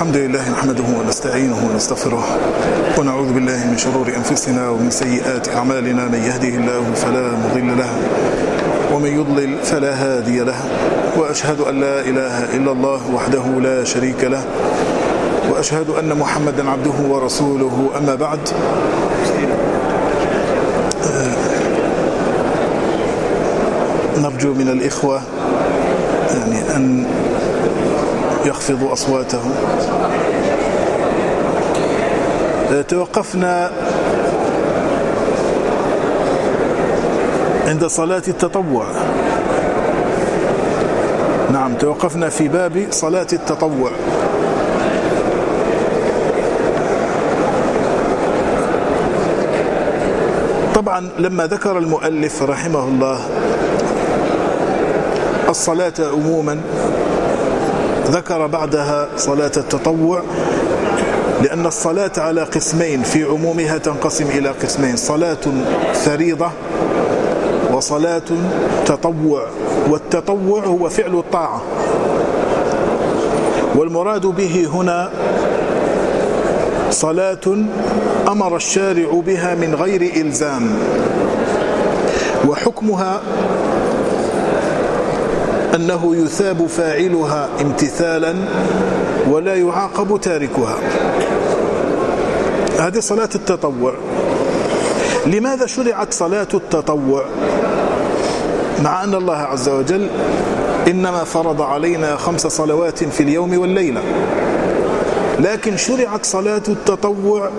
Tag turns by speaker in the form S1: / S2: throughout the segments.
S1: الحمد لله نحمده ونستعينه ونستغفره ونعوذ بالله من شرور أنفسنا ومن سيئات أعمالنا. من يهده الله فلا مضل له ومن يضلل فلا هادي له، وأشهد أن لا إله إلا الله وحده لا شريك له، وأشهد أن محمدا عبده ورسوله. أما بعد، نرجو من الإخوة أن يخفضوا أصواتهم. توقفنا عند صلاة التطوع. نعم، توقفنا في باب صلاة التطوع. طبعا لما ذكر المؤلف رحمه الله الصلاة عموما، ذكر بعدها صلاة التطوع، لأن الصلاة على قسمين، في عمومها تنقسم إلى قسمين: صلاة فريضة وصلاة تطوع. والتطوع هو فعل الطاعة، والمراد به هنا صلاة أمر الشارع بها من غير إلزام، وحكمها أنه يثاب فاعلها امتثالا ولا يعاقب تاركها. هذه صلاة التطوع. لماذا شرعت صلاة التطوع مع أن الله عز وجل إنما فرض علينا 5 صلوات في اليوم والليلة؟ لكن شرعت صلاة التطوع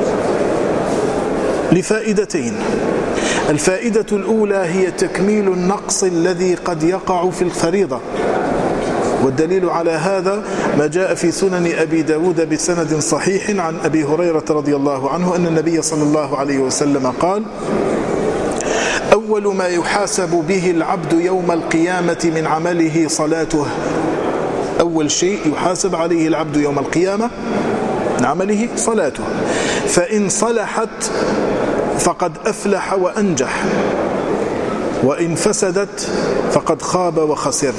S1: لفائدتين. الفائدة الأولى هي تكميل النقص الذي قد يقع في الفريضة، والدليل على هذا ما جاء في سنن أبي داود بسند صحيح عن أبي هريرة رضي الله عنه أن النبي صلى الله عليه وسلم قال: أول ما يحاسب به العبد يوم القيامة من عمله صلاته. أول شيء يحاسب عليه العبد يوم القيامة من عمله صلاته، فإن صلحت فقد أفلح وأنجح، وإن فسدت فقد خاب وخسر.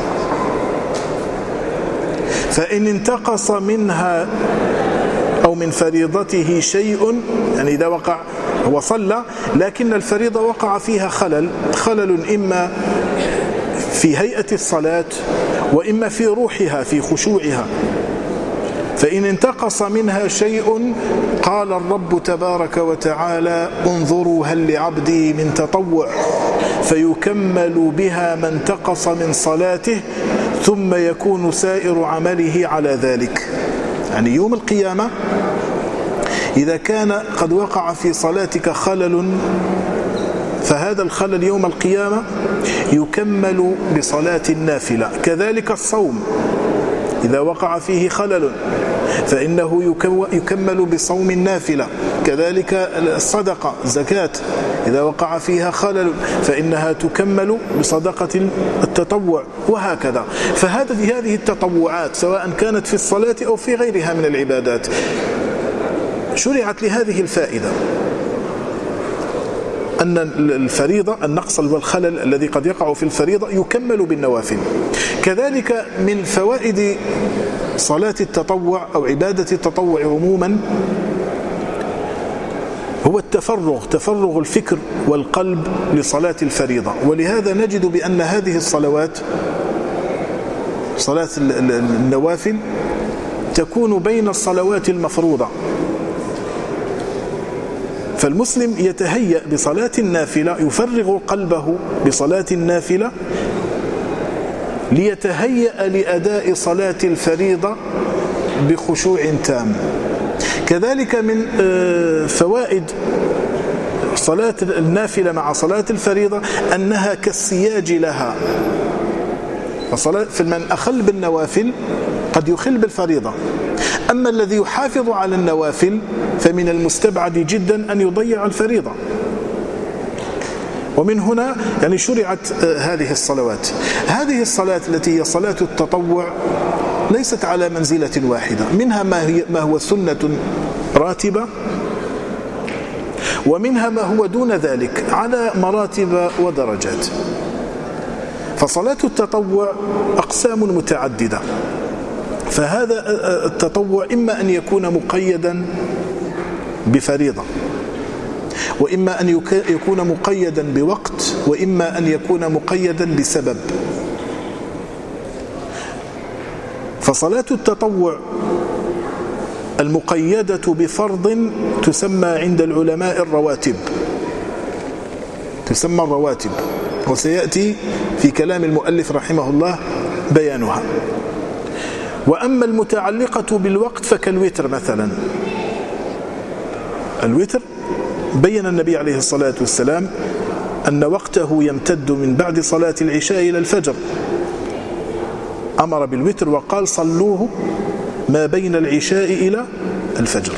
S1: فإن انتقص منها أو من فريضته شيء، يعني إذا وقع هو صلى لكن الفريضة وقع فيها خلل إما في هيئة الصلاة وإما في روحها، في خشوعها. فإن انتقص منها شيء قال الرب تبارك وتعالى: انظروا هل لعبدي من تطوع، فيكمل بها ما انتقص من صلاته، ثم يكون سائر عمله على ذلك. يعني يوم القيامة إذا كان قد وقع في صلاتك خلل، فهذا الخلل يوم القيامة يكمل بصلاة النافلة. كذلك الصوم إذا وقع فيه خلل فإنه يكمل بصوم النافلة. كذلك الصدقة، الزكاة، إذا وقع فيها خلل فإنها تكمل بصدقة التطوع، وهكذا. فهذه التطوعات سواء كانت في الصلاة أو في غيرها من العبادات شرعت لهذه الفائدة، أن الفريضة، النقص والخلل الذي قد يقع في الفريضة يكمل بالنوافل. كذلك من فوائد صلاة التطوع أو عبادة التطوع عموما هو تفرغ الفكر والقلب لصلاة الفريضة. ولهذا نجد بأن هذه الصلوات، صلاة النوافل، تكون بين الصلوات المفروضة. فالمسلم يتهيأ بصلاة النافلة، يفرغ قلبه بصلاة النافلة ليتهيأ لأداء صلاة الفريضة بخشوع تام. كذلك من فوائد صلاة النافلة مع صلاة الفريضة أنها كالسياج لها. فمن أخل بالنوافل قد يخل بالفريضة، أما الذي يحافظ على النوافل فمن المستبعد جدا أن يضيع الفريضة. ومن هنا يعني شرعت هذه الصلوات. هذه الصلاة التي هي صلاة التطوع ليست على منزلة واحدة، منها ما هو سنة راتبة، ومنها ما هو دون ذلك على مراتب فهذا التطوع إما أن يكون مقيدا بفريضة، وإما أن يكون مقيدا بوقت، وإما أن يكون مقيدا بسبب. فصلاة التطوع المقيدة بفرض تسمى عند العلماء الرواتب، تسمى الرواتب، وسيأتي في كلام المؤلف رحمه الله بيانها. وأما المتعلقة بالوقت فكالوتر مثلا، الوتر بين النبي عليه الصلاة والسلام أن وقته يمتد من بعد صلاة العشاء إلى الفجر، أمر بالوتر وقال صلوه ما بين العشاء إلى الفجر.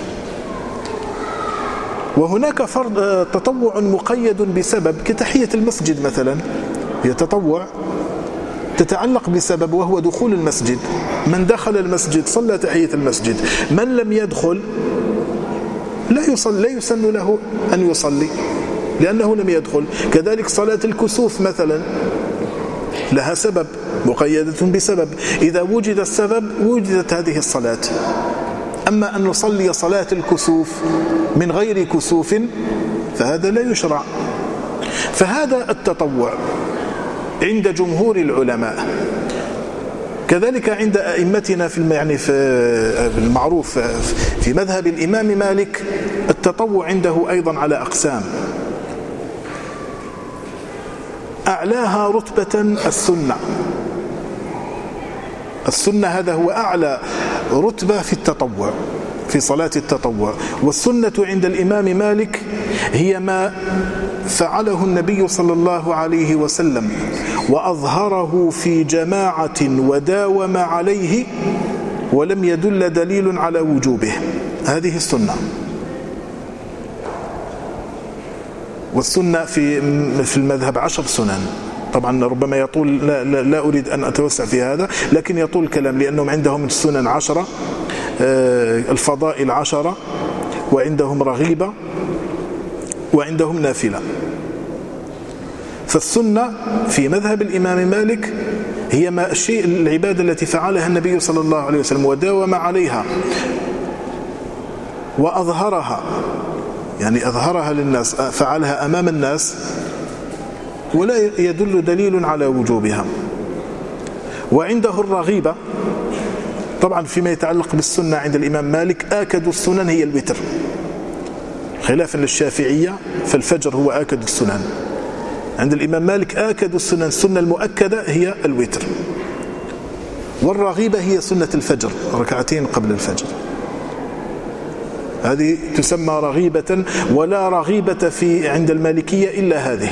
S1: وهناك فرض تطوع مقيد بسبب كتحية المسجد مثلا، هي تطوع تتعلق بسبب وهو دخول المسجد، من دخل المسجد صلى تحية المسجد، من لم يدخل لا يسن له أن يصلي لأنه لم يدخل. كذلك صلاة الكسوف مثلا لها سبب، مقيدة بسبب، إذا وجد السبب وجدت هذه الصلاة. أما أن نصلي صلاة الكسوف من غير كسوف فهذا لا يشرع. فهذا التطوع عند جمهور العلماء. كذلك عند أئمتنا في المعروف في مذهب الإمام مالك التطوع عنده أيضا على أقسام. أعلاها رتبة السنة، السنة هذا هو أعلى رتبة في التطوع، في صلاة التطوع. والسنة عند الإمام مالك هي ما فعله النبي صلى الله عليه وسلم وأظهره في جماعة وداوم عليه ولم يدل دليل على وجوبه، هذه السنة. والسنة في المذهب 10 سنن، طبعا ربما يطول، لا أريد أن أتوسع في هذا، لكن يطول الكلام لأنهم عندهم السنن 10، الفضائل 10، وعندهم رغيبة، وعندهم نافلة. فالسنة في مذهب الإمام مالك هي ما الشيء العبادة التي فعلها النبي صلى الله عليه وسلم وداوم عليها وأظهرها، يعني أظهرها للناس، فعلها أمام الناس ولا يدل دليل على وجوبها. وعنده الرغيبة، طبعا فيما يتعلق بالسنة عند الإمام مالك آكد السنن هي الوتر، خلافا للشافعية فالفجر هو آكد السنن. عند الإمام مالك آكد السنن، السنة المؤكدة هي الوتر، والرغيبة هي سنة الفجر، ركعتين قبل الفجر، هذه تسمى رغيبة، ولا رغيبة عند المالكية إلا هذه.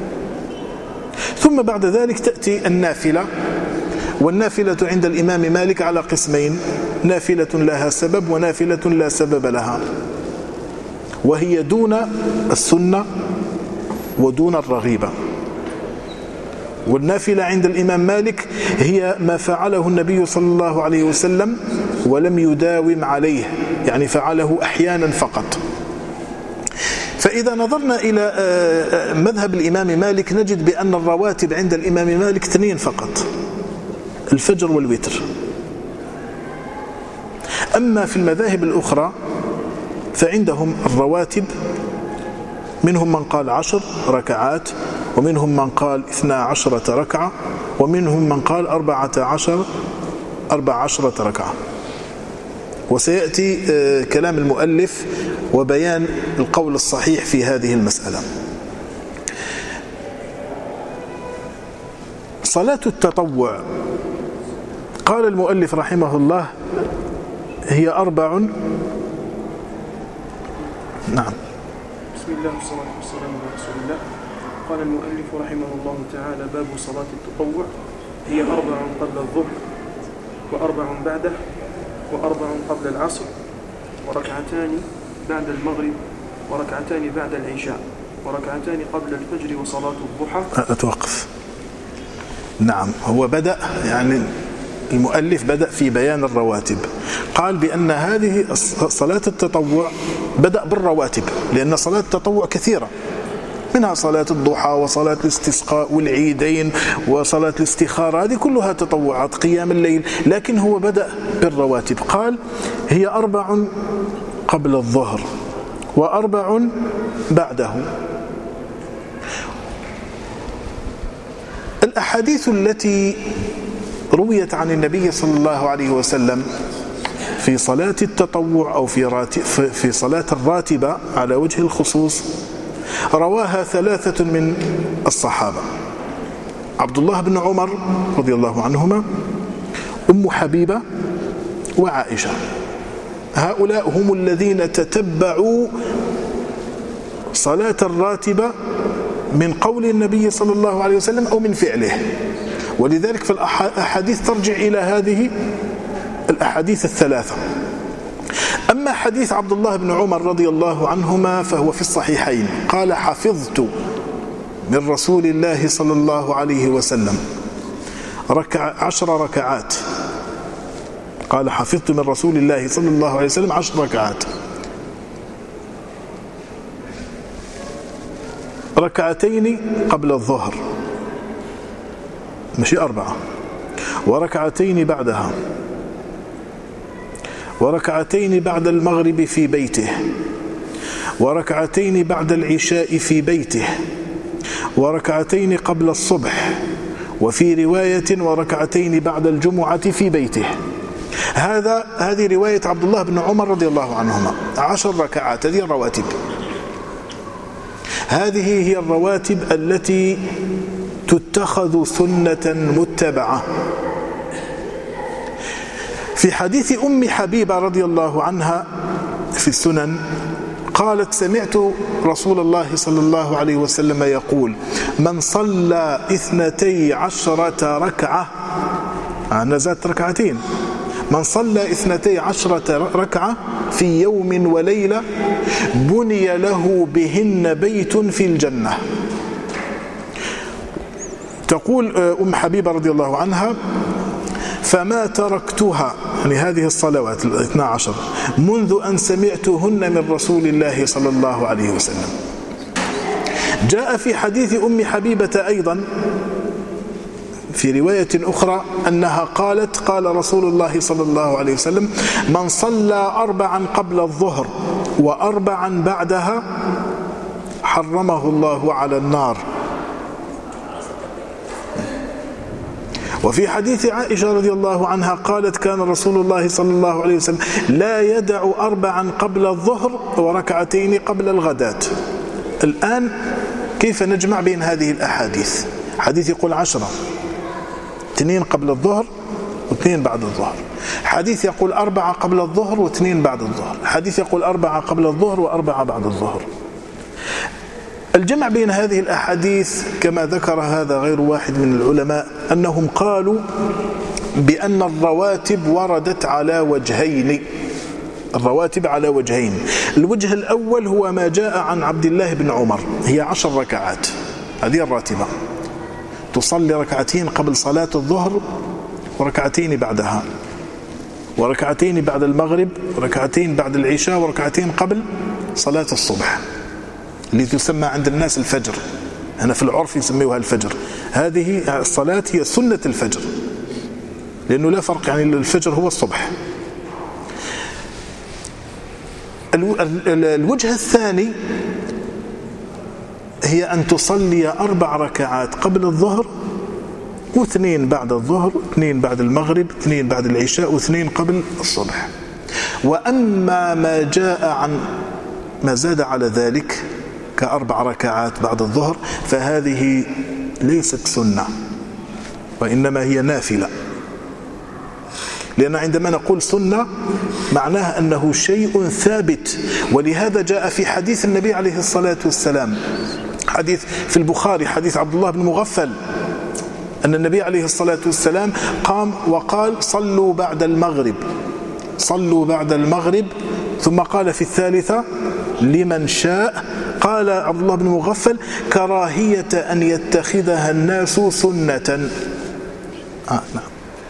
S1: ثم بعد ذلك تأتي النافلة، والنافلة عند الإمام مالك على قسمين: نافلة لها سبب ونافلة لا سبب لها، وهي دون السنة ودون الرغيبة. والنافلة عند الإمام مالك هي ما فعله النبي صلى الله عليه وسلم ولم يداوم عليه، يعني فعله أحيانا فقط. فإذا نظرنا إلى مذهب الإمام مالك نجد بأن الرواتب عند الإمام مالك 2 فقط، الفجر والوتر. أما في المذاهب الأخرى فعندهم الرواتب، منهم من قال 10 ركعات، ومنهم من قال 12 ركعة، ومنهم من قال 14 ركعة. وسيأتي كلام المؤلف وبيان القول الصحيح في هذه المسألة. صلاة التطوع قال المؤلف رحمه الله هي 4. نعم.
S2: بسم الله والصلاة والسلام على رسول الله. قال المؤلف رحمه الله تعالى: باب صلاة التطوع هي 4 قبل الظهر، و4 بعده، و4 قبل العصر، وركعتان بعد المغرب، وركعتان بعد العشاء، وركعتان قبل الفجر، وصلاة الضحى.
S1: أتوقف. نعم، هو بدأ، يعني المؤلف بدأ في بيان الرواتب، قال بأن هذه صلاة التطوع بدأ بالرواتب، لأن صلاة التطوع كثيرة، منها صلاة الضحى وصلاة الاستسقاء والعيدين وصلاة الاستخارة، هذه كلها تطوعات، قيام الليل. لكن هو بدأ بالرواتب، قال هي 4 قبل الظهر و4 بعده. الأحاديث التي رويت عن النبي صلى الله عليه وسلم في صلاة التطوع أو في صلاة الراتبة على وجه الخصوص رواها 3 من الصحابة: عبد الله بن عمر رضي الله عنهما، أم حبيبة، وعائشة. هؤلاء هم الذين تتبعوا صلاة الراتبة من قول النبي صلى الله عليه وسلم أو من فعله، ولذلك فالأحاديث ترجع إلى هذه الأحاديث ال3. أما حديث عبد الله بن عمر رضي الله عنهما فهو في الصحيحين، قال: حفظت من رسول الله صلى الله عليه وسلم 10 ركعات. قال: حفظت من رسول الله صلى الله عليه وسلم 10 ركعات، 2 قبل الظهر، ماشي 4، و2 بعدها، و2 بعد المغرب في بيته، و2 بعد العشاء في بيته، و2 قبل الصبح، وفي رواية و2 بعد الجمعة في بيته. هذه رواية عبد الله بن عمر رضي الله عنهما، 10 ركعات، هذه الرواتب. هذه هي الرواتب التي تتخذ سنة متبعة. في حديث أم حبيبة رضي الله عنها في السنن قالت: سمعت رسول الله صلى الله عليه وسلم يقول: من صلى 12 ركعة، نزلت 2، من صلى 12 ركعة في يوم وليلة بني له بهن بيت في الجنة. تقول أم حبيبة رضي الله عنها: فما تركتها، يعني هذه الصلوات 12، منذ أن سمعتهن من رسول الله صلى الله عليه وسلم. جاء في حديث أم حبيبة أيضا في رواية أخرى أنها قالت: قال رسول الله صلى الله عليه وسلم: من صلى 4 قبل الظهر و4 بعدها حرمه الله على النار. وفي حديث عائشة رضي الله عنها قالت: كان رسول الله صلى الله عليه وسلم لا يدع 4 قبل الظهر و2 قبل الغداة. الآن كيف نجمع بين هذه الأحاديث؟ حديث يقول 10، 2 قبل الظهر و2 بعد الظهر. حديث يقول 4 قبل الظهر و2 بعد الظهر. حديث يقول 4 قبل الظهر و4 بعد الظهر. الجمع بين هذه الأحاديث كما ذكر هذا غير واحد من العلماء أنهم قالوا بأن الرواتب وردت على وجهين. الرواتب على وجهين. الوجه الأول هو ما جاء عن عبد الله بن عمر، هي 10 ركعات، هذه الراتبة، تصلي 2 قبل صلاة الظهر و2 بعدها، و2 بعد المغرب، و2 بعد العشاء، و2 قبل صلاة الصبح، اللي تسمى عند الناس الفجر، هنا في العرف يسميوها الفجر. هذه الصلاة هي سنة الفجر، لأنه لا فرق، يعني الفجر هو الصبح. الوجه الثاني هي أن تصلي 4 ركعات قبل الظهر و2 بعد الظهر، 2 بعد المغرب، 2 بعد العشاء، و2 قبل الصبح. وأما ما جاء عن ما زاد على ذلك ك4 ركعات بعد الظهر فهذه ليست سنة، وإنما هي نافلة. لأن عندما نقول سنة معناها أنه شيء ثابت. ولهذا جاء في حديث النبي عليه الصلاة والسلام، حديث في البخاري، حديث عبد الله بن مغفل، أن النبي عليه الصلاة والسلام قام وقال: صلوا بعد المغرب، صلوا بعد المغرب، ثم قال في الثالثة: لمن شاء. قال عبد الله بن مغفل: كراهية أن يتخذها الناس سنة. نعم،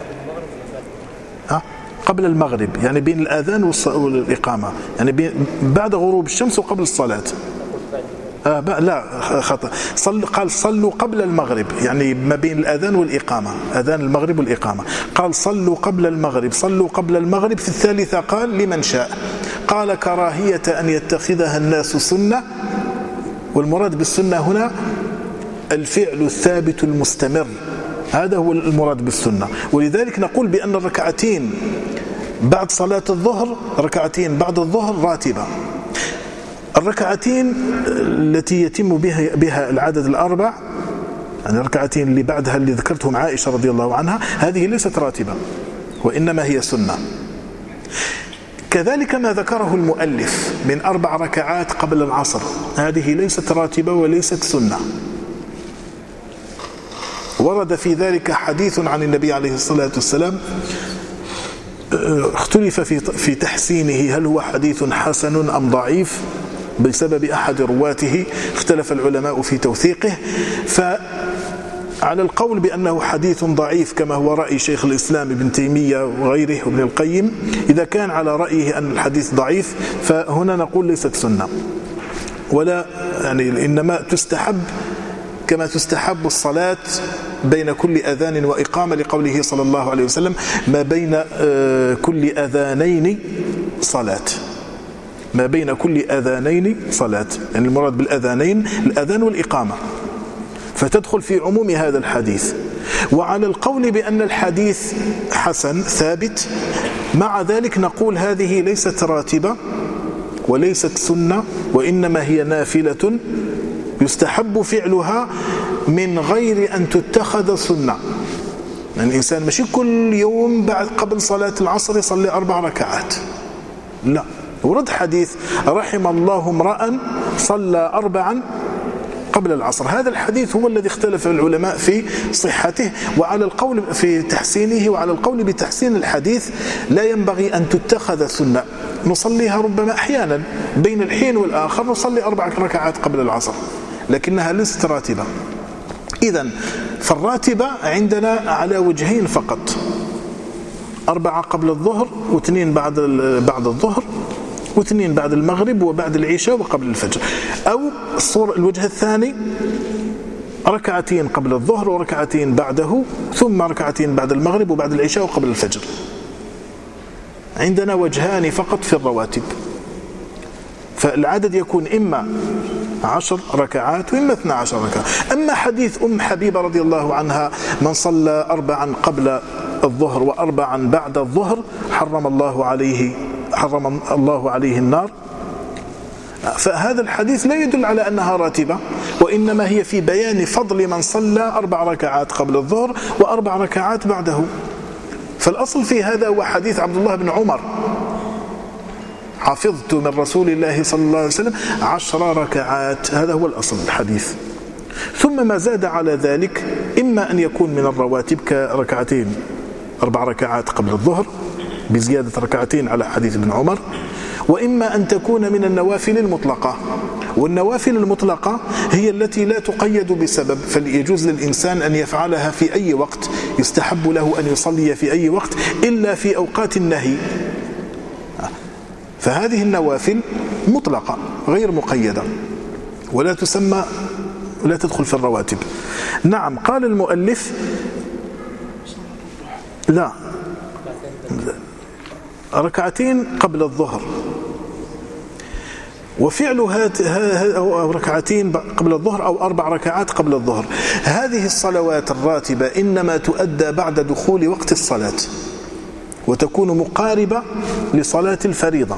S1: قبل المغرب، يعني بين الأذان والإقامة، يعني بعد غروب الشمس وقبل الصلاة. لا خطأ، قال صلوا قبل المغرب، يعني ما بين الأذان والإقامة، أذان المغرب والإقامة. قال صلوا قبل المغرب، صلوا قبل المغرب. في الثالثة قال لمن شاء. قال كراهية أن يتخذها الناس سنة، والمراد بالسنة هنا الفعل الثابت المستمر، هذا هو المراد بالسنة. ولذلك نقول بأن الركعتين بعد صلاة الظهر، ركعتين بعد الظهر راتبة. الركعتين التي يتم بها العدد الأربع، يعني الركعتين اللي بعدها اللي ذكرتهم عائشة رضي الله عنها، هذه ليست راتبة وإنما هي سنة. كذلك ما ذكره المؤلف من 4 ركعات قبل العصر، هذه ليست راتبة وليست سنة. ورد في ذلك حديث عن النبي عليه الصلاة والسلام، اختلف في تحسينه، هل هو حديث حسن أم ضعيف؟ بسبب أحد رواته اختلف العلماء في توثيقه. فعلى القول بأنه حديث ضعيف كما هو رأي شيخ الإسلام ابن تيمية وغيره وابن القيم، إذا كان على رأيه أن الحديث ضعيف فهنا نقول ليست سنة، ولا يعني إنما تستحب كما تستحب الصلاة بين كل أذان وإقامة، لقوله صلى الله عليه وسلم ما بين كل أذانين صلاة، ما بين كل أذانين صلاة، يعني المراد بالأذانين الأذان والإقامة، فتدخل في عموم هذا الحديث. وعلى القول بأن الحديث حسن ثابت، مع ذلك نقول هذه ليست راتبة وليست سنة، وإنما هي نافلة يستحب فعلها من غير أن تتخذ سنة. يعني الإنسان ماشي كل يوم بعد قبل صلاة العصر يصلي 4 ركعات، لا. ورد حديث رحم الله امرأ صلى 4 قبل العصر، هذا الحديث هو الذي اختلف العلماء في صحته وعلى القول في تحسينه. وعلى القول بتحسين الحديث لا ينبغي أن تتخذ سنة، نصليها ربما أحيانا بين الحين والآخر، نصلي 4 ركعات قبل العصر، لكنها ليست راتبة. إذن فالراتبة عندنا على وجهين فقط، 4 قبل الظهر و2 بعد الظهر و2 بعد المغرب وبعد العشاء وقبل الفجر. أو الوجه الثاني 2 قبل الظهر و2 بعده، ثم 2 بعد المغرب وبعد العشاء وقبل الفجر. عندنا وجهان فقط في الرواتب، فالعدد يكون إما 10 ركعات وإما 12 ركعة. أما حديث حبيبة رضي الله عنها من صلى 4 قبل الظهر و4 بعد الظهر حرم الله عليه النار، فهذا الحديث لا يدل على أنها راتبة، وإنما هي في بيان فضل من صلى 4 ركعات قبل الظهر و4 ركعات بعده. فالأصل في هذا هو حديث عبد الله بن عمر، حفظت من رسول الله صلى الله عليه وسلم 10 ركعات، هذا هو الأصل الحديث. ثم ما زاد على ذلك إما أن يكون من الرواتب كركعتين 4 ركعات قبل الظهر بزيادة 2 على حديث ابن عمر، وإما أن تكون من النوافل المطلقة. والنوافل المطلقة هي التي لا تقيد بسبب، فيجوز للإنسان أن يفعلها في أي وقت، يستحب له أن يصلي في أي وقت إلا في أوقات النهي. فهذه النوافل مطلقة غير مقيدة ولا تسمى ولا تدخل في الرواتب. نعم. قال المؤلف لا، 2 قبل الظهر، وفعل 2 قبل الظهر أو 4 ركعات قبل الظهر، هذه الصلوات الراتبة إنما تؤدى بعد دخول وقت الصلاة وتكون مقاربة لصلاة الفريضة.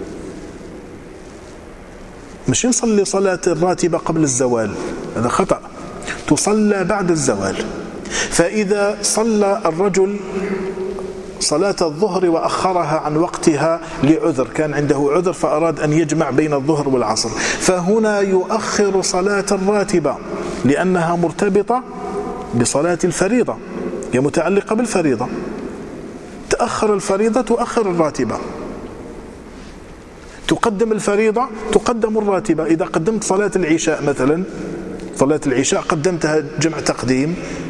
S1: مش نصلي صلاة الراتبة قبل الزوال، هذا خطأ، تصلى بعد الزوال. فإذا صلى الرجل صلاة الظهر وأخرها عن وقتها لعذر، كان عنده عذر فأراد أن يجمع بين الظهر والعصر، فهنا يؤخر صلاة الراتبة لأنها مرتبطة بصلاة الفريضة، هي متعلقة بالفريضة، تأخر الفريضة تؤخر الراتبة، تقدم الفريضة تقدم الراتبة. إذا قدمت صلاة العشاء مثلا، صلاة العشاء قدمتها جمع تقديم،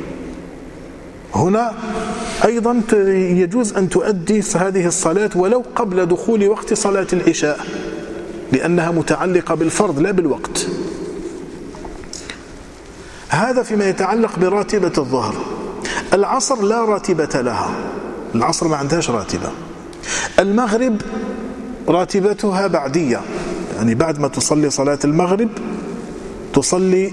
S1: هنا أيضا يجوز أن تؤدي هذه الصلاة ولو قبل دخول وقت صلاة العشاء، لأنها متعلقة بالفرض لا بالوقت. هذا فيما يتعلق براتبة الظهر. العصر لا راتبة لها، العصر ما عندهاش راتبة. المغرب راتبتها بعدية، يعني بعد ما تصلي صلاة المغرب تصلي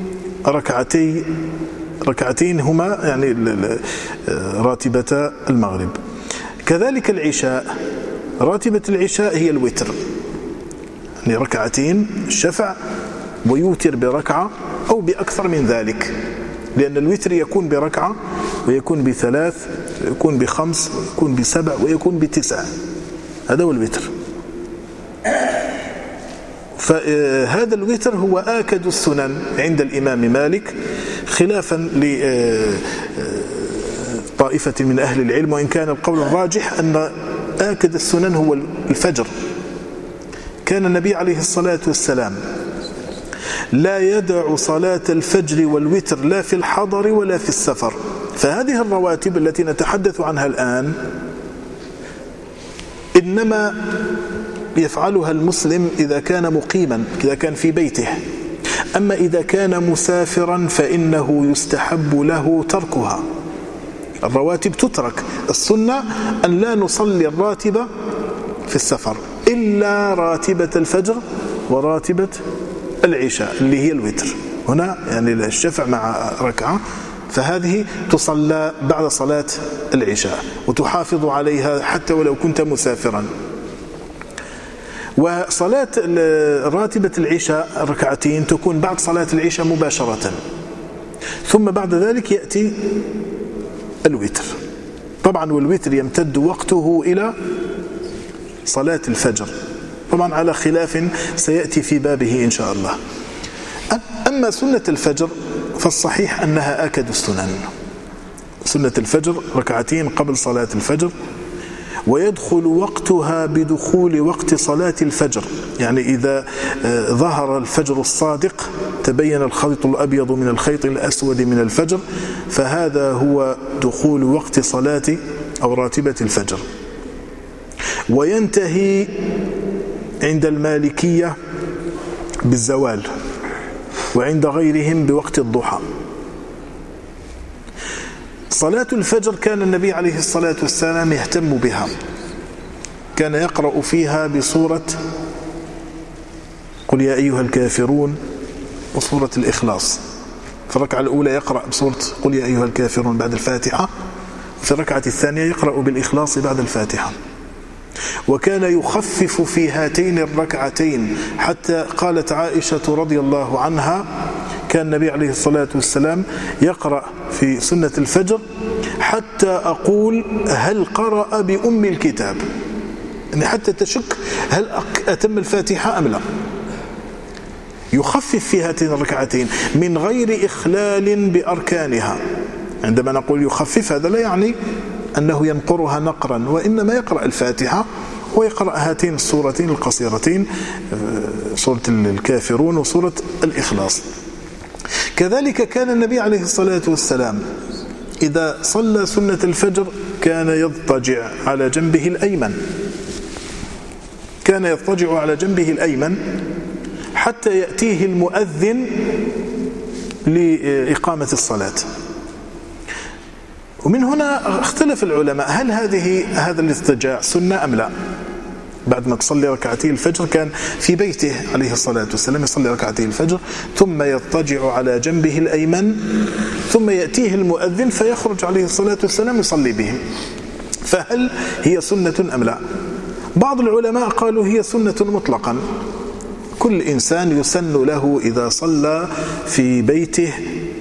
S1: ركعتين هما يعني راتبة المغرب. كذلك العشاء، راتبة العشاء هي الوتر، يعني ركعتين الشفع ويوتر بركعة أو بأكثر من ذلك، لأن الوتر يكون بركعة ويكون بثلاث ويكون بخمس ويكون بسبع ويكون بتسع، هذا هو الوتر. فهذا الوتر هو آكد السنن عند الإمام مالك، خلافا لطائفة من أهل العلم، وإن كان القول الراجح أن آكد السنن هو الفجر. كان النبي عليه الصلاة والسلام لا يدع صلاة الفجر والوتر لا في الحضر ولا في السفر. فهذه الرواتب التي نتحدث عنها الآن إنما يفعلها المسلم إذا كان مقيما، إذا كان في بيته. أما إذا كان مسافرا فإنه يستحب له تركها، الرواتب تترك. السنة أن لا نصلي الراتبة في السفر إلا راتبة الفجر وراتبة العشاء اللي هي الوتر، هنا يعني الشفع مع ركعة، فهذه تصلى بعد صلاة العشاء وتحافظ عليها حتى ولو كنت مسافرا. وصلاة راتبة العشاء ركعتين تكون بعد صلاة العشاء مباشرة، ثم بعد ذلك يأتي الوتر. طبعا والوتر يمتد وقته إلى صلاة الفجر، طبعا على خلاف سيأتي في بابه إن شاء الله. أما سنة الفجر فالصحيح أنها آكد السنن. سنة الفجر ركعتين قبل صلاة الفجر، ويدخل وقتها بدخول وقت صلاة الفجر، يعني إذا ظهر الفجر الصادق تبين الخيط الأبيض من الخيط الأسود من الفجر، فهذا هو دخول وقت صلاة أو راتبة الفجر. وينتهي عند المالكية بالزوال، وعند غيرهم بوقت الضحى. صلاة الفجر كان النبي عليه الصلاة والسلام يهتم بها، كان يقرأ فيها بسورة قل يا أيها الكافرون وسورة الإخلاص. في الركعة الأولى يقرأ بسورة قل يا أيها الكافرون بعد الفاتحة، في الركعة الثانية يقرأ بالإخلاص بعد الفاتحة. وكان يخفف في هاتين الركعتين، حتى قالت عائشة رضي الله عنها كان النبي عليه الصلاة والسلام يقرأ في سنة الفجر حتى أقول هل قرأ بأم الكتاب، يعني حتى تشك هل أتم الفاتحة أم لا. يخفف في هاتين الركعتين من غير إخلال بأركانها. عندما نقول يخفف هذا لا يعني أنه ينقرها نقرا، وإنما يقرأ الفاتحة ويقرأ هاتين السورتين القصيرتين، سورة الكافرون وسورة الإخلاص. كذلك كان النبي عليه الصلاة والسلام إذا صلى سنة الفجر كان يضطجع على جنبه الأيمن، كان يضطجع على جنبه الأيمن حتى يأتيه المؤذن لإقامة الصلاة. ومن هنا اختلف العلماء هل هذا الاضطجاع سنة أم لا. بعد ما تصلي ركعتي الفجر كان في بيته عليه الصلاة والسلام يصلي ركعتي الفجر ثم يضطجع على جنبه الأيمن، ثم يأتيه المؤذن فيخرج عليه الصلاة والسلام يصلي بهم، فهل هي سنة أم لا؟ بعض العلماء قالوا هي سنة مطلقا، كل إنسان يسن له إذا صلى في بيته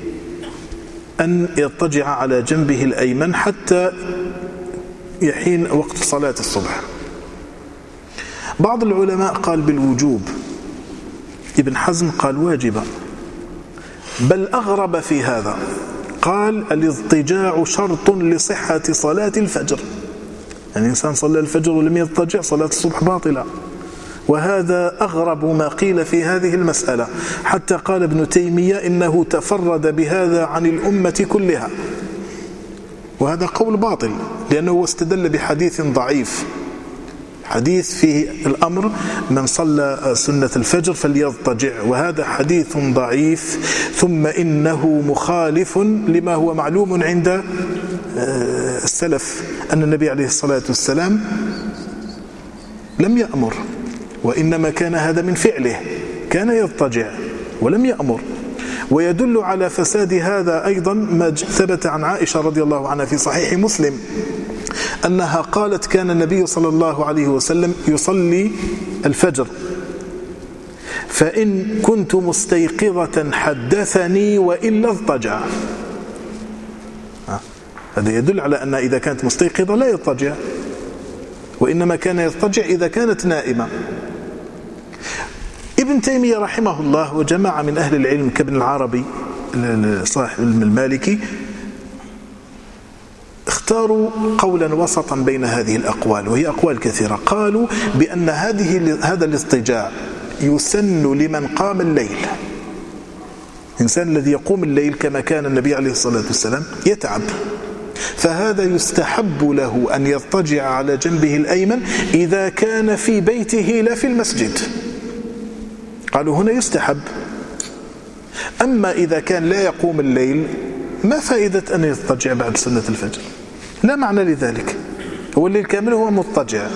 S1: أن يضطجع على جنبه الأيمن حتى يحين وقت صلاة الصبح. بعض العلماء قال بالوجوب، ابن حزم قال واجبا، بل أغرب في هذا قال الاضطجاع شرط لصحة صلاة الفجر، يعني إنسان صلى الفجر ولم يضطجع صلاة الصبح باطلة. وهذا أغرب ما قيل في هذه المسألة، حتى قال ابن تيمية إنه تفرد بهذا عن الأمة كلها، وهذا قول باطل، لأنه استدل بحديث ضعيف، حديث فيه الأمر من صلى سنة الفجر فليضطجع، وهذا حديث ضعيف. ثم إنه مخالف لما هو معلوم عند السلف أن النبي عليه الصلاة والسلام لم يأمر، وإنما كان هذا من فعله، كان يضطجع ولم يأمر. ويدل على فساد هذا أيضا ما ثبت عن عائشة رضي الله عنها في صحيح مسلم أنها قالت كان النبي صلى الله عليه وسلم يصلي الفجر فإن كنت مستيقظة حدثني وإلا اضطجع. هذا يدل على أن إذا كانت مستيقظة لا يضطجع، وإنما كان يضطجع إذا كانت نائمة. ابن تيمية رحمه الله وجماعة من أهل العلم كابن العربي صاحب المالكي اختاروا قولا وسطا بين هذه الأقوال، وهي أقوال كثيرة. قالوا بأن هذا الاضطجاع يسن لمن قام الليل. الإنسان الذي يقوم الليل كما كان النبي عليه الصلاة والسلام يتعب، فهذا يستحب له أن يضطجع على جنبه الأيمن إذا كان في بيته لا في المسجد. قالوا هنا يستحب. أما إذا كان لا يقوم الليل ما فائدة أن يضطجع بعد سنة الفجر؟ لا معنى لذلك. هو الليل كامل هو مضطجع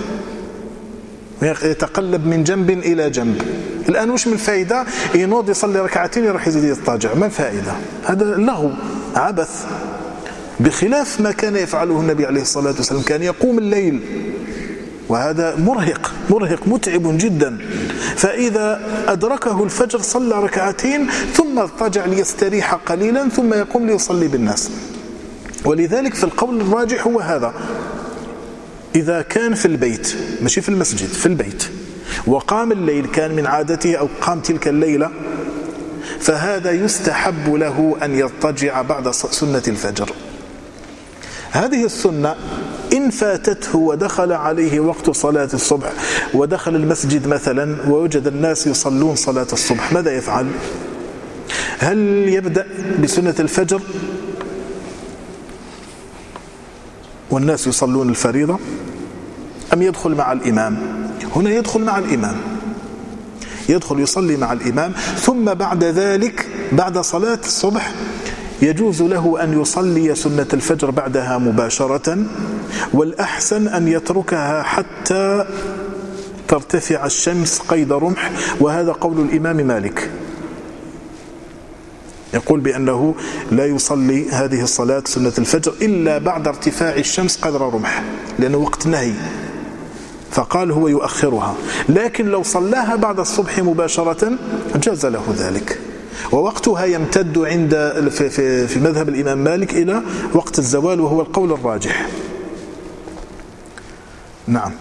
S1: يتقلب من جنب إلى جنب. الآن وش من فائدة ينوض يصلي ركعتين يروح يزيد يضطجع؟ ما فائدة، هذا لغو عبث، بخلاف ما كان يفعله النبي عليه الصلاة والسلام. كان يقوم الليل وهذا مرهق متعب جدا، فإذا أدركه الفجر صلى ركعتين ثم اضطجع ليستريح قليلا ثم يقوم ليصلي بالناس. ولذلك في القول الراجح هو هذا: إذا كان في البيت، ماشي في المسجد، في البيت، وقام الليل، كان من عادته أو قام تلك الليلة، فهذا يستحب له أن يضطجع بعد سنة الفجر. هذه السنة إن فاتته ودخل عليه وقت صلاة الصبح ودخل المسجد مثلا ووجد الناس يصلون صلاة الصبح، ماذا يفعل؟ هل يبدأ بسنة الفجر والناس يصلون الفريضة، أم يدخل مع الإمام؟ هنا يدخل مع الإمام، يدخل يصلي مع الإمام، ثم بعد ذلك بعد صلاة الصبح يجوز له أن يصلي سنة الفجر بعدها مباشرة، والأحسن أن يتركها حتى ترتفع الشمس قيد رمح، وهذا قول الإمام مالك، يقول بأنه لا يصلي هذه الصلاة سنة الفجر إلا بعد ارتفاع الشمس قدر رمح، لأنه وقت نهي، فقال هو يؤخرها. لكن لو صلاها بعد الصبح مباشرة جاز له ذلك، ووقتها يمتد في مذهب الإمام مالك إلى وقت الزوال، وهو القول الراجح. نعم.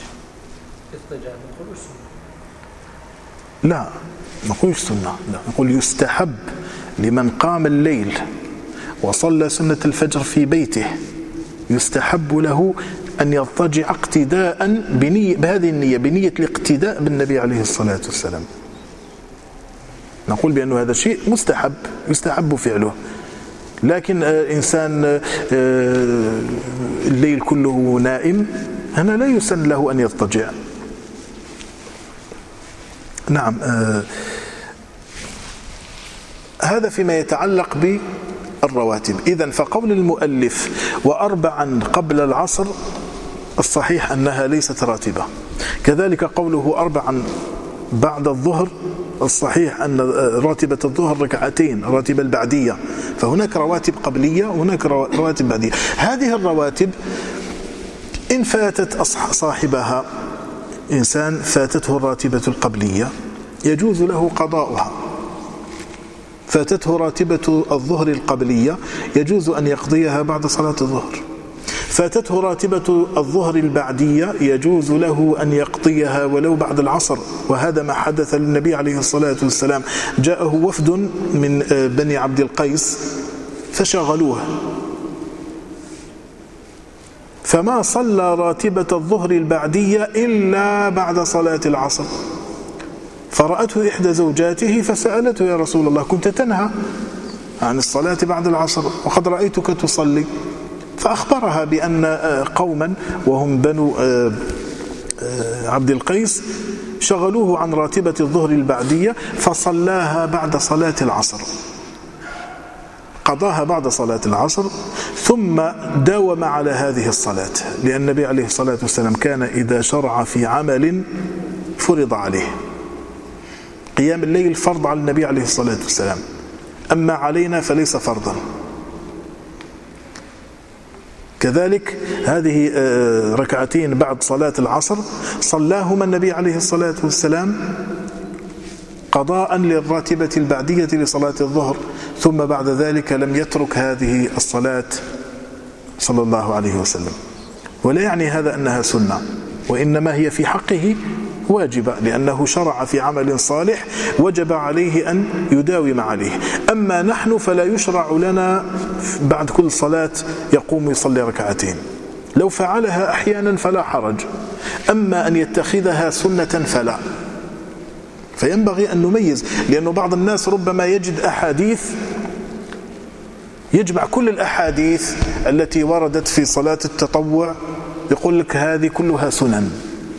S1: لا نقول سنة، لا نقول يستحب لمن قام الليل وصلى سنة الفجر في بيته، يستحب له أن يضطجع اقتداء بهذه النية، بنية الاقتداء بالنبي عليه الصلاة والسلام. نقول بأنه هذا شيء مستحب، يستحب فعله. لكن إنسان الليل كله نائم، هنا لا يسن له أن يضطجع. نعم. هذا فيما يتعلق بالرواتب. إذن فقول المؤلف وأربعا قبل العصر الصحيح أنها ليست راتبة. كذلك قوله أربعا بعد الظهر الصحيح أن راتبة الظهر ركعتين، راتبة البعدية، فهناك رواتب قبلية وهناك رواتب بعدية. هذه الرواتب إن فاتت صاحبها، إنسان فاتته الراتبة القبلية يجوز له قضاؤها. فاتته راتبة الظهر القبلية يجوز أن يقضيها بعد صلاة الظهر. فاتته راتبة الظهر البعدية يجوز له أن يقضيها ولو بعد العصر، وهذا ما حدث للنبي عليه الصلاة والسلام. جاءه وفد من بني عبد القيس فشغلوه، فما صلى راتبة الظهر البعدية إلا بعد صلاة العصر. فرأته إحدى زوجاته فسألته: يا رسول الله، كنت تنهى عن الصلاة بعد العصر وقد رأيتك تصلي. فأخبرها بأن قوما وهم بنو عبد القيس شغلوه عن راتبة الظهر البعدية فصلاها بعد صلاة العصر، قضاها بعد صلاة العصر ثم داوم على هذه الصلاة، لأن النبي عليه الصلاة والسلام كان إذا شرع في عمل فرض عليه. قيام الليل فرض على النبي عليه الصلاة والسلام، أما علينا فليس فرضا. كذلك هذه ركعتين بعد صلاة العصر صلاهما النبي عليه الصلاة والسلام قضاء للراتبة البعدية لصلاة الظهر، ثم بعد ذلك لم يترك هذه الصلاة صلى الله عليه وسلم. ولا يعني هذا أنها سنة، وإنما هي في حقه واجبة، لأنه شرع في عمل صالح وجب عليه أن يداوم عليه. أما نحن فلا يشرع لنا بعد كل صلاة يقوم يصلي ركعتين، لو فعلها أحيانا فلا حرج، أما أن يتخذها سنة فلا. فينبغي أن نميز، لأنه بعض الناس ربما يجد أحاديث يجمع كل الأحاديث التي وردت في صلاة التطوع، يقول لك هذه كلها سنن.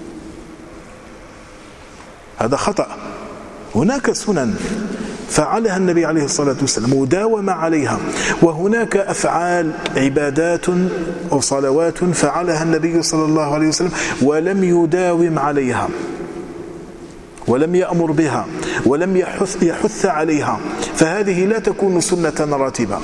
S1: هذا خطأ. هناك سنن فعلها النبي عليه الصلاة والسلام وداوم عليها، وهناك أفعال عبادات وصلوات فعلها النبي صلى الله عليه وسلم ولم يداوم عليها ولم يأمر بها ولم يحث عليها، فهذه لا تكون سنة راتبة،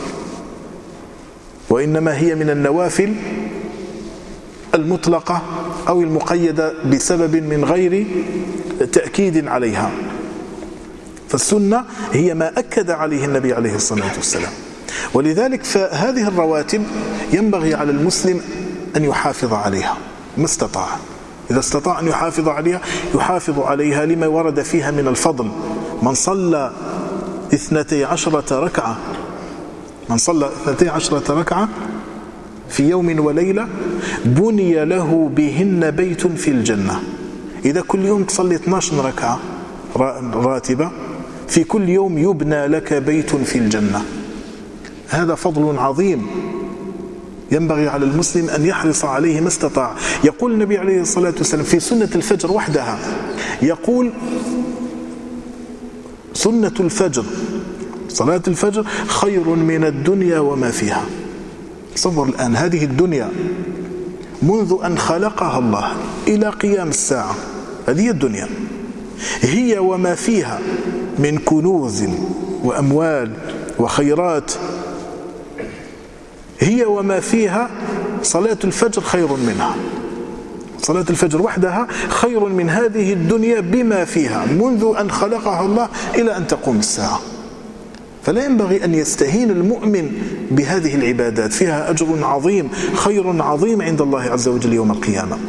S1: وإنما هي من النوافل المطلقة أو المقيدة بسبب من غير تأكيد عليها. فالسنة هي ما أكد عليه النبي عليه الصلاة والسلام. ولذلك فهذه الرواتب ينبغي على المسلم أن يحافظ عليها ما استطاع. إذا استطاع أن يحافظ عليها يحافظ عليها لما ورد فيها من الفضل. من صلى 12 ركعة، من صلى 12 ركعة في يوم وليلة بني له بهن بيت في الجنة. إذا كل يوم تصلي 12 ركعة راتبة في كل يوم يبنى لك بيت في الجنة. هذا فضل عظيم ينبغي على المسلم أن يحرص عليه ما استطاع. يقول النبي عليه الصلاة والسلام في سنة الفجر وحدها، يقول سنة الفجر صلاة الفجر خير من الدنيا وما فيها. تصور الآن هذه الدنيا منذ أن خلقها الله إلى قيام الساعة، هذه الدنيا هي وما فيها من كنوز وأموال وخيرات، هي وما فيها صلاة الفجر خير منها. صلاة الفجر وحدها خير من هذه الدنيا بما فيها منذ أن خلقها الله إلى أن تقوم الساعة. فلا ينبغي أن يستهين المؤمن بهذه العبادات، فيها أجر عظيم، خير عظيم عند الله عز وجل يوم القيامة.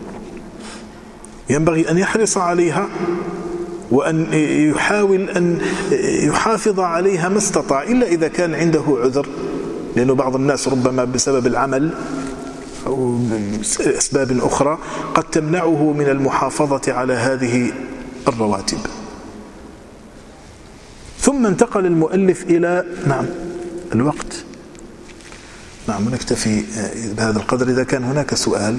S1: ينبغي أن يحرص عليها وأن يحاول أن يحافظ عليها ما استطاع، إلا إذا كان عنده عذر، لأنه بعض الناس ربما بسبب العمل أو أسباب أخرى قد تمنعه من المحافظة على هذه الرواتب. ثم انتقل المؤلف إلى الوقت. ونكتفي بهذا القدر. إذا كان هناك سؤال.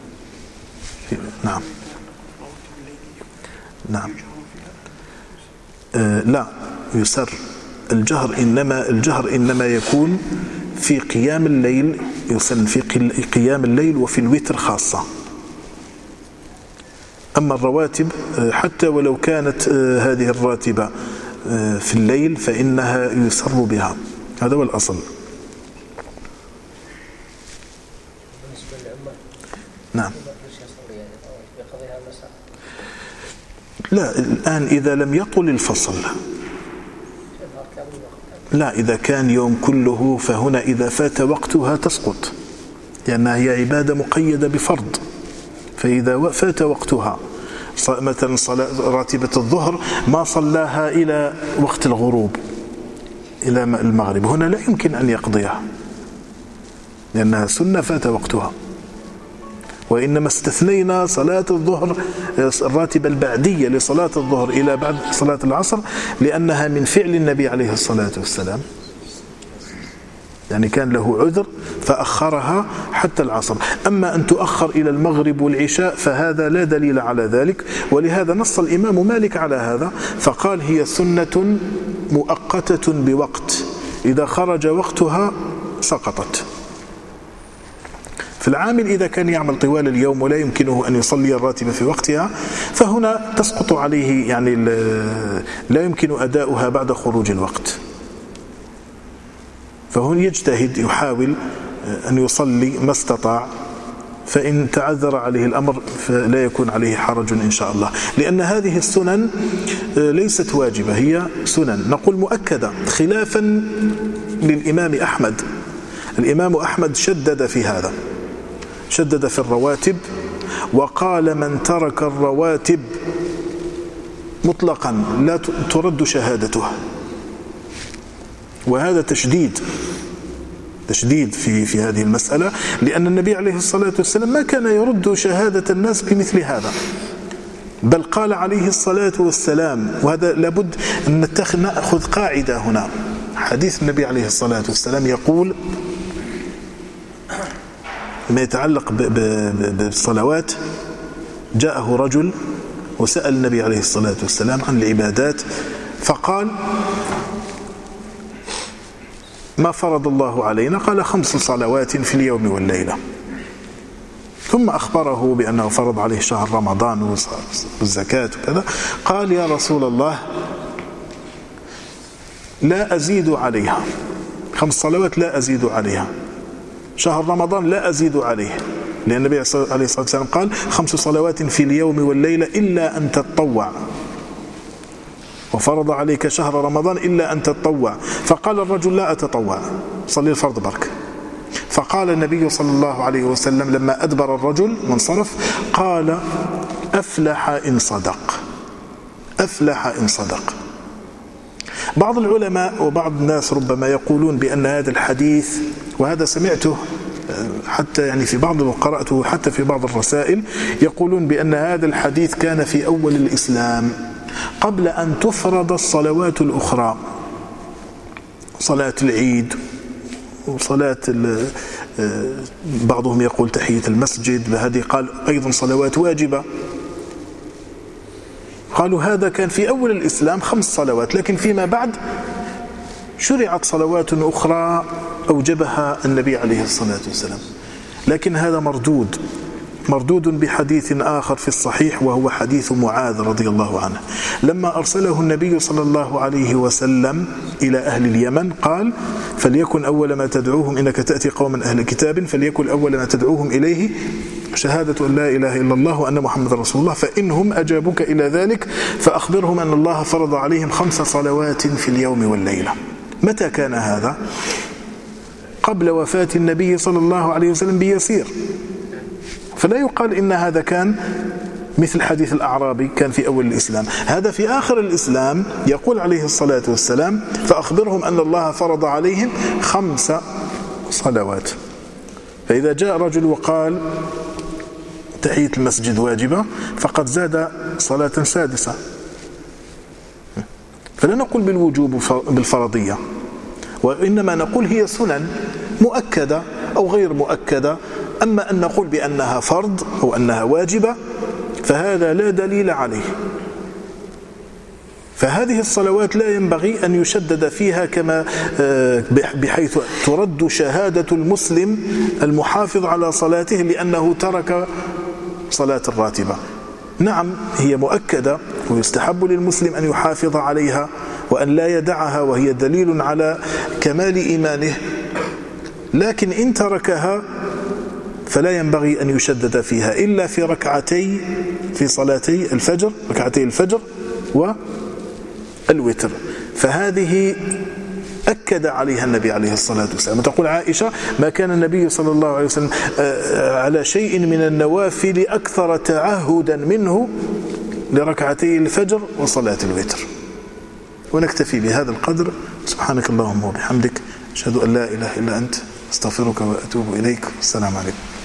S1: نعم. لا يسر الجهر، إنما يكون في قيام الليل، يسن في قيام الليل وفي الوتر خاصة. أما الرواتب حتى ولو كانت هذه الراتبة في الليل فإنها يسر بها، هذا هو الأصل. نعم. لا الآن إذا لم يطل الفصل، لا إذا كان يوم كله فهنا إذا فات وقتها تسقط، لأنها هي عبادة مقيدة بفرض. فإذا فات وقتها مثلا صلاة راتبة الظهر ما صلاها إلى وقت الغروب إلى المغرب، هنا لا يمكن أن يقضيها لأنها سنة فات وقتها. وإنما استثنينا صلاة الظهر الراتبة البعدية لصلاة الظهر إلى بعد صلاة العصر، لأنها من فعل النبي عليه الصلاة والسلام. يعني كان له عذر فأخرها حتى العصر. أما أن تؤخر إلى المغرب والعشاء فهذا لا دليل على ذلك، ولهذا نص الإمام مالك على هذا فقال هي سنة مؤقتة بوقت، إذا خرج وقتها سقطت. في العامل إذا كان يعمل طوال اليوم ولا يمكنه أن يصلي الراتبة في وقتها فهنا تسقط عليه، يعني لا يمكن أداؤها بعد خروج الوقت، فهنا يجتهد يحاول أن يصلي ما استطاع، فإن تعذر عليه الأمر فلا يكون عليه حرج إن شاء الله، لأن هذه السنن ليست واجبة، هي سنن نقول مؤكدة، خلافا للإمام أحمد. الإمام أحمد شدد في هذا، شدد في الرواتب وقال من ترك الرواتب مطلقا لا ترد شهادته، وهذا تشديد في هذه المسألة، لأن النبي عليه الصلاة والسلام ما كان يرد شهادة الناس بمثل هذا، بل قال عليه الصلاة والسلام، وهذا لابد أن نأخذ قاعدة هنا، حديث النبي عليه الصلاة والسلام يقول ما يتعلق بالصلوات، جاءه رجل وسأل النبي عليه الصلاة والسلام عن العبادات فقال ما فرض الله علينا؟ قال 5 صلوات في اليوم والليلة، ثم أخبره بأنه فرض عليه شهر رمضان والزكاة وكذا، قال يا رسول الله لا أزيد عليها، 5 صلوات لا أزيد عليها، شهر رمضان لا أزيد عليه، لأن النبي عليه الصلاة والسلام قال 5 صلوات في اليوم والليلة إلا أن تتطوع، وفرض عليك شهر رمضان إلا أن تتطوع، فقال الرجل لا أتطوع، صلي الفرض برك. فقال النبي صلى الله عليه وسلم لما أدبر الرجل وانصرف قال أفلح إن صدق، أفلح إن صدق. بعض العلماء وبعض الناس ربما يقولون بأن هذا الحديث، وهذا سمعته حتى يعني في بعض وقرأته حتى في بعض الرسائل، يقولون بأن هذا الحديث كان في أول الإسلام قبل أن تفرض الصلوات الأخرى، صلاة العيد وصلاة بعضهم يقول تحية المسجد، وهذه قال أيضا صلوات واجبة، قالوا هذا كان في أول الإسلام 5 صلوات، لكن فيما بعد شرعت صلوات أخرى أوجبها النبي عليه الصلاة والسلام، لكن هذا مردود بحديث آخر في الصحيح، وهو حديث معاذ رضي الله عنه لما أرسله النبي صلى الله عليه وسلم إلى أهل اليمن، قال فليكن أول ما تدعوهم إنك تأتي قوما أهل كتاب فليكن أول ما تدعوهم إليه شهادة أن لا إله إلا الله وأن محمد رسول الله، فإنهم أجابوك إلى ذلك فأخبرهم أن الله فرض عليهم 5 صلوات في اليوم والليلة. متى كان هذا؟ قبل وفاة النبي صلى الله عليه وسلم بيسير، فلا يقال إن هذا كان مثل حديث الأعرابي كان في أول الإسلام، هذا في آخر الإسلام. يقول عليه الصلاة والسلام فأخبرهم أن الله فرض عليهم 5 صلوات. فإذا جاء رجل وقال تحية المسجد واجبة فقد زاد صلاة سادسة، فلا نقول بالوجوب بالفرضية، وإنما نقول هي سنن مؤكدة أو غير مؤكدة. أما أن نقول بأنها فرض أو أنها واجبة فهذا لا دليل عليه. فهذه الصلوات لا ينبغي أن يشدد فيها كما بحيث ترد شهادة المسلم المحافظ على صلاته لأنه ترك صلاة الراتبة. نعم هي مؤكدة ويستحب للمسلم أن يحافظ عليها وأن لا يدعها، وهي دليل على كمال إيمانه، لكن إن تركها فلا ينبغي أن يشدد فيها إلا في صلاتي الفجر، ركعتي الفجر والوتر، فهذه أكد عليها النبي عليه الصلاة والسلام. تقول عائشة ما كان النبي صلى الله عليه وسلم على شيء من النوافل أكثر تعهدا منه لركعتي الفجر وصلاة الوتر. ونكتفي بهذا القدر. سبحانك اللهم وبحمدك أشهد أن لا إله إلا أنت أستغفرك وأتوب إليك. السلام عليكم.